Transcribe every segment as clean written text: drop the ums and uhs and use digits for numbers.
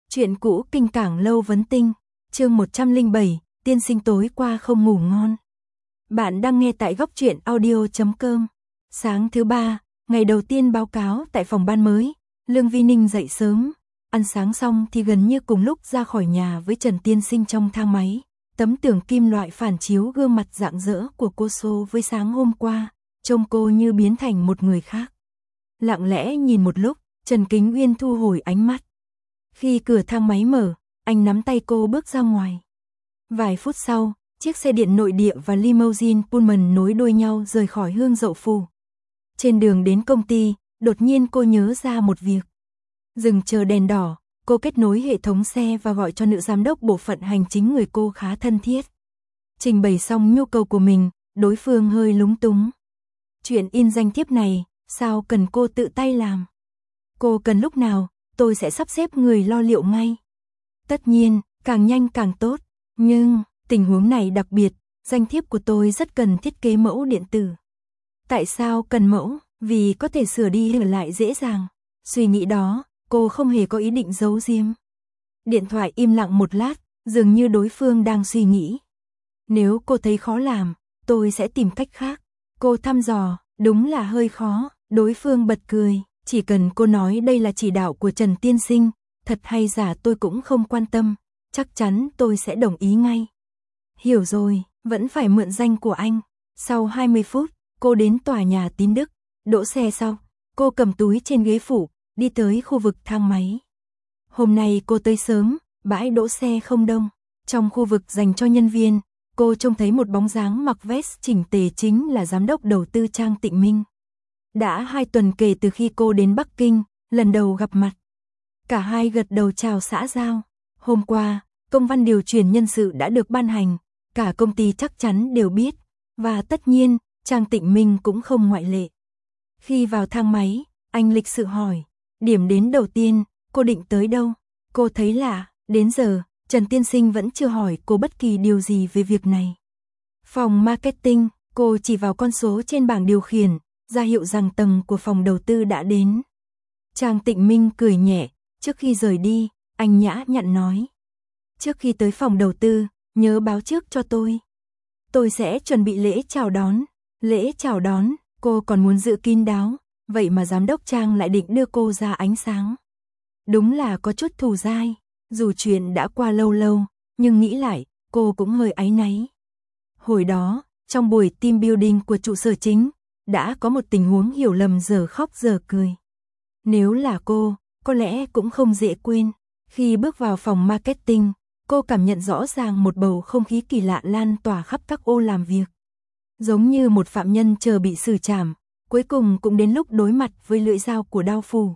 Chuyện cũ kinh cảng lâu vấn tinh, chương 107, tiên sinh tối qua không ngủ ngon. Bạn đang nghe tại góc truyện audio.com. Sáng thứ ba, ngày đầu tiên báo cáo tại phòng ban mới, Lương Vi Ninh dậy sớm, ăn sáng xong thì gần như cùng lúc ra khỏi nhà với Trần tiên sinh trong thang máy. Tấm tường kim loại phản chiếu gương mặt rạng rỡ của cô so với sáng hôm qua, trông cô như biến thành một người khác. Lặng lẽ nhìn một lúc, Trần Kính Uyên thu hồi ánh mắt. Khi cửa thang máy mở, anh nắm tay cô bước ra ngoài. Vài phút sau, chiếc xe điện nội địa và limousine Pullman nối đuôi nhau rời khỏi Hương Dậu Phủ. Trên đường đến công ty, đột nhiên cô nhớ ra một việc. Dừng chờ đèn đỏ, cô kết nối hệ thống xe và gọi cho nữ giám đốc bộ phận hành chính người cô khá thân thiết. Trình bày xong nhu cầu của mình, đối phương hơi lúng túng. Chuyện in danh thiếp này, sao cần cô tự tay làm? Cô cần lúc nào, tôi sẽ sắp xếp người lo liệu ngay. Tất nhiên, càng nhanh càng tốt, nhưng tình huống này đặc biệt, danh thiếp của tôi rất cần thiết kế mẫu điện tử. Tại sao cần mẫu? Vì có thể sửa đi sửa lại dễ dàng. Suy nghĩ đó, cô không hề có ý định giấu giếm. Điện thoại im lặng một lát, dường như đối phương đang suy nghĩ. Nếu cô thấy khó làm, tôi sẽ tìm cách khác. Cô thăm dò, đúng là hơi khó, đối phương bật cười. Chỉ cần cô nói đây là chỉ đạo của Trần tiên sinh, thật hay giả tôi cũng không quan tâm, chắc chắn tôi sẽ đồng ý ngay. Hiểu rồi, vẫn phải mượn danh của anh. Sau 20 phút, cô đến tòa nhà Tín Đức, đỗ xe xong, cô cầm túi trên ghế phụ, đi tới khu vực thang máy. Hôm nay cô tới sớm, bãi đỗ xe không đông. Trong khu vực dành cho nhân viên, cô trông thấy một bóng dáng mặc vest chỉnh tề chính là giám đốc đầu tư Trang Tịnh Minh. Đã 2 tuần kể từ khi cô đến Bắc Kinh, lần đầu gặp mặt. Cả hai gật đầu chào xã giao. Hôm qua, công văn điều chuyển nhân sự đã được ban hành, cả công ty chắc chắn đều biết, và tất nhiên, Trang Tịnh Minh cũng không ngoại lệ. Khi vào thang máy, anh lịch sự hỏi, điểm đến đầu tiên, cô định tới đâu? Cô thấy lạ, đến giờ, Trần tiên sinh vẫn chưa hỏi cô bất kỳ điều gì về việc này. Phòng marketing, cô chỉ vào con số trên bảng điều khiển, ra hiệu rằng tầng của phòng đầu tư đã đến. Trang Tịnh Minh cười nhẹ, trước khi rời đi, anh nhã nhặn nói. Trước khi tới phòng đầu tư, nhớ báo trước cho tôi. Tôi sẽ chuẩn bị lễ chào đón. Lễ chào đón, cô còn muốn giữ kín đáo, vậy mà giám đốc Trang lại định đưa cô ra ánh sáng. Đúng là có chút thù dai, dù chuyện đã qua lâu lâu, nhưng nghĩ lại, cô cũng hơi áy náy. Hồi đó, trong buổi team building của trụ sở chính, đã có một tình huống hiểu lầm giờ khóc giờ cười. Nếu là cô, có lẽ cũng không dễ quên. Khi bước vào phòng marketing, cô cảm nhận rõ ràng một bầu không khí kỳ lạ lan tỏa khắp các ô làm việc. Giống như một phạm nhân chờ bị xử trảm, cuối cùng cũng đến lúc đối mặt với lưỡi dao của đao phủ.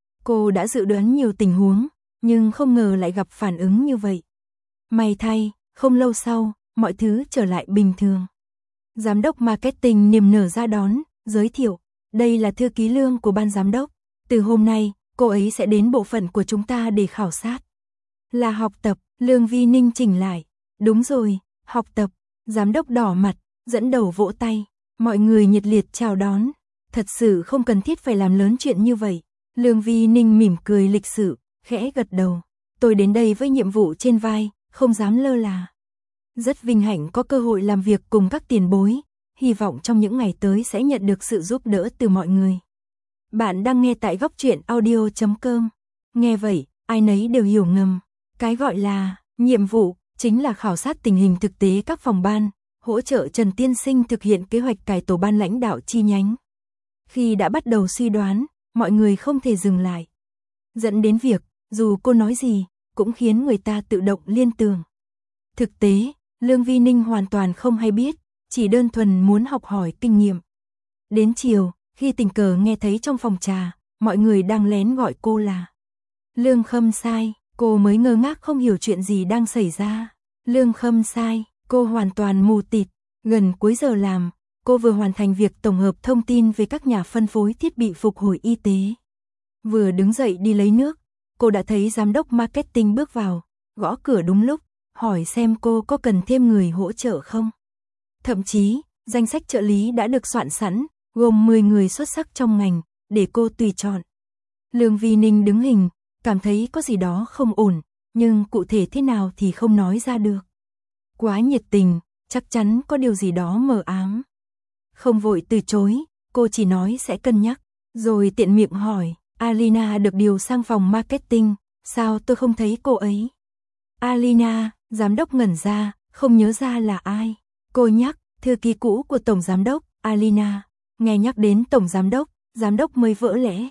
Cô đã dự đoán nhiều tình huống, nhưng không ngờ lại gặp phản ứng như vậy. May thay, không lâu sau, mọi thứ trở lại bình thường. Giám đốc marketing niềm nở ra đón, giới thiệu, đây là thư ký Lương của ban giám đốc. Từ hôm nay, cô ấy sẽ đến bộ phận của chúng ta để khảo sát. Là học tập, Lương Vi Ninh chỉnh lại. Đúng rồi, học tập. Giám đốc đỏ mặt, dẫn đầu vỗ tay. Mọi người nhiệt liệt chào đón. Thật sự không cần thiết phải làm lớn chuyện như vậy. Lương Vi Ninh mỉm cười lịch sự, khẽ gật đầu. Tôi đến đây với nhiệm vụ trên vai, không dám lơ là. Rất vinh hạnh có cơ hội làm việc cùng các tiền bối, hy vọng trong những ngày tới sẽ nhận được sự giúp đỡ từ mọi người. Bạn đang nghe tại góc truyện audio.com. Nghe vậy, ai nấy đều hiểu ngầm. Cái gọi là nhiệm vụ chính là khảo sát tình hình thực tế các phòng ban, hỗ trợ Trần tiên sinh thực hiện kế hoạch cải tổ ban lãnh đạo chi nhánh. Khi đã bắt đầu suy đoán, mọi người không thể dừng lại. Dẫn đến việc, dù cô nói gì, cũng khiến người ta tự động liên tưởng. Thực tế, Lương Vi Ninh hoàn toàn không hay biết, chỉ đơn thuần muốn học hỏi kinh nghiệm. Đến chiều, khi tình cờ nghe thấy trong phòng trà, mọi người đang lén gọi cô là Lương Khâm Sai, cô mới ngơ ngác không hiểu chuyện gì đang xảy ra. Lương Khâm Sai, cô hoàn toàn mù tịt, gần cuối giờ làm, cô vừa hoàn thành việc tổng hợp thông tin về các nhà phân phối thiết bị phục hồi y tế. Vừa đứng dậy đi lấy nước, cô đã thấy giám đốc marketing bước vào, gõ cửa đúng lúc, hỏi xem cô có cần thêm người hỗ trợ không. Thậm chí, danh sách trợ lý đã được soạn sẵn, gồm 10 người xuất sắc trong ngành, để cô tùy chọn. Lương Vi Ninh đứng hình, cảm thấy có gì đó không ổn, nhưng cụ thể thế nào thì không nói ra được. Quá nhiệt tình, chắc chắn có điều gì đó mờ ám. Không vội từ chối, cô chỉ nói sẽ cân nhắc, rồi tiện miệng hỏi, Alina được điều sang phòng marketing, sao tôi không thấy cô ấy? Alina, giám đốc ngẩn ra, không nhớ ra là ai. Cô nhắc, thư ký cũ của tổng giám đốc, Alina. Nghe nhắc đến tổng giám đốc mới vỡ lẽ.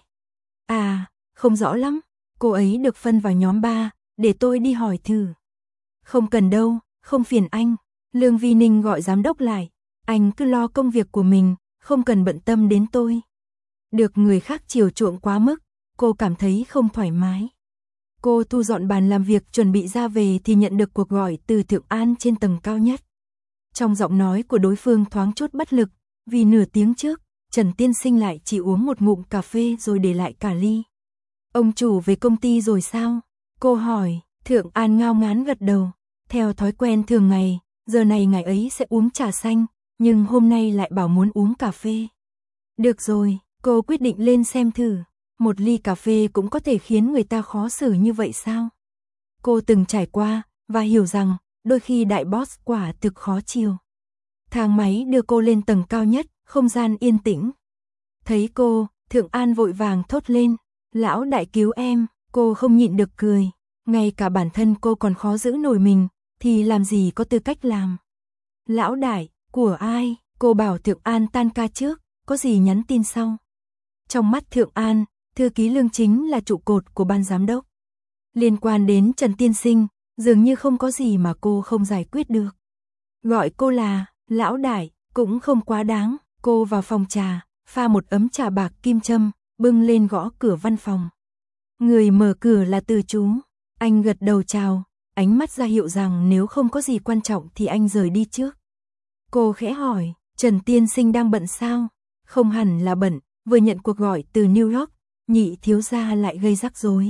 À, không rõ lắm, cô ấy được phân vào nhóm 3, để tôi đi hỏi thử. Không cần đâu, không phiền anh. Lương Vi Ninh gọi giám đốc lại, anh cứ lo công việc của mình, không cần bận tâm đến tôi. Được người khác chiều chuộng quá mức, cô cảm thấy không thoải mái. Cô thu dọn bàn làm việc chuẩn bị ra về thì nhận được cuộc gọi từ Thượng An trên tầng cao nhất. Trong giọng nói của đối phương thoáng chút bất lực, vì nửa tiếng trước, Trần Tiên Sinh lại chỉ uống một ngụm cà phê rồi để lại cả ly. Ông chủ về công ty rồi sao? Cô hỏi, Thượng An ngao ngán gật đầu. Theo thói quen thường ngày, giờ này ngày ấy sẽ uống trà xanh, nhưng hôm nay lại bảo muốn uống cà phê. Được rồi, cô quyết định lên xem thử. Một ly cà phê cũng có thể khiến người ta khó xử như vậy sao? Cô từng trải qua, và hiểu rằng, đôi khi đại boss quả thực khó chiều. Thang máy đưa cô lên tầng cao nhất, không gian yên tĩnh. Thấy cô, Thượng An vội vàng thốt lên, lão đại cứu em, cô không nhịn được cười. Ngay cả bản thân cô còn khó giữ nổi mình, thì làm gì có tư cách làm. Lão đại, của ai? Cô bảo Thượng An tan ca trước, có gì nhắn tin sau. Trong mắt Thượng An, thư ký Lương chính là trụ cột của ban giám đốc. Liên quan đến Trần Tiên Sinh, dường như không có gì mà cô không giải quyết được. Gọi cô là lão đại, cũng không quá đáng. Cô vào phòng trà, pha một ấm trà bạc kim châm, bưng lên gõ cửa văn phòng. Người mở cửa là Từ Chú. Anh gật đầu chào, ánh mắt ra hiệu rằng nếu không có gì quan trọng thì anh rời đi trước. Cô khẽ hỏi, Trần Tiên Sinh đang bận sao? Không hẳn là bận, vừa nhận cuộc gọi từ New York, Nhị thiếu gia lại gây rắc rối.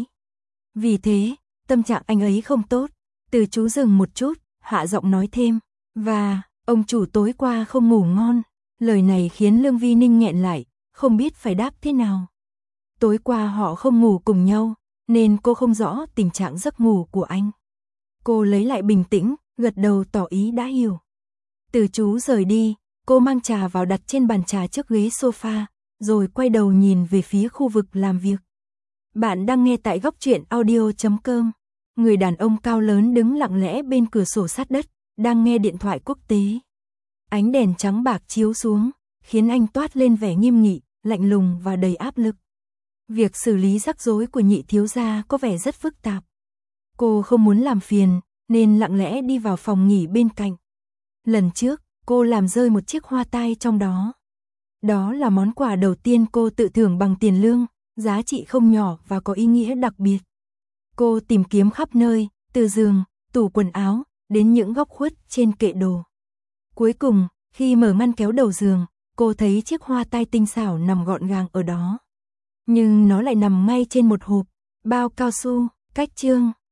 Vì thế, tâm trạng anh ấy không tốt. Từ Chú dừng một chút, hạ giọng nói thêm, và ông chủ tối qua không ngủ ngon. Lời này khiến Lương Vi Ninh nghẹn lại, không biết phải đáp thế nào. Tối qua họ không ngủ cùng nhau, nên cô không rõ tình trạng giấc ngủ của anh. Cô lấy lại bình tĩnh, gật đầu tỏ ý đã hiểu. Từ Chú rời đi, cô mang trà vào đặt trên bàn trà trước ghế sofa, rồi quay đầu nhìn về phía khu vực làm việc. Bạn đang nghe tại góc truyện audio.com. Người đàn ông cao lớn đứng lặng lẽ bên cửa sổ sát đất, đang nghe điện thoại quốc tế. Ánh đèn trắng bạc chiếu xuống, khiến anh toát lên vẻ nghiêm nghị, lạnh lùng và đầy áp lực. Việc xử lý rắc rối của Nhị thiếu gia có vẻ rất phức tạp. Cô không muốn làm phiền, nên lặng lẽ đi vào phòng nghỉ bên cạnh. Lần trước, cô làm rơi một chiếc hoa tai trong đó. Đó là món quà đầu tiên cô tự thưởng bằng tiền lương, giá trị không nhỏ và có ý nghĩa đặc biệt. Cô tìm kiếm khắp nơi, từ giường, tủ quần áo, đến những góc khuất trên kệ đồ. Cuối cùng, khi mở ngăn kéo đầu giường, cô thấy chiếc hoa tai tinh xảo nằm gọn gàng ở đó. Nhưng nó lại nằm ngay trên một hộp bao cao su, cách chương.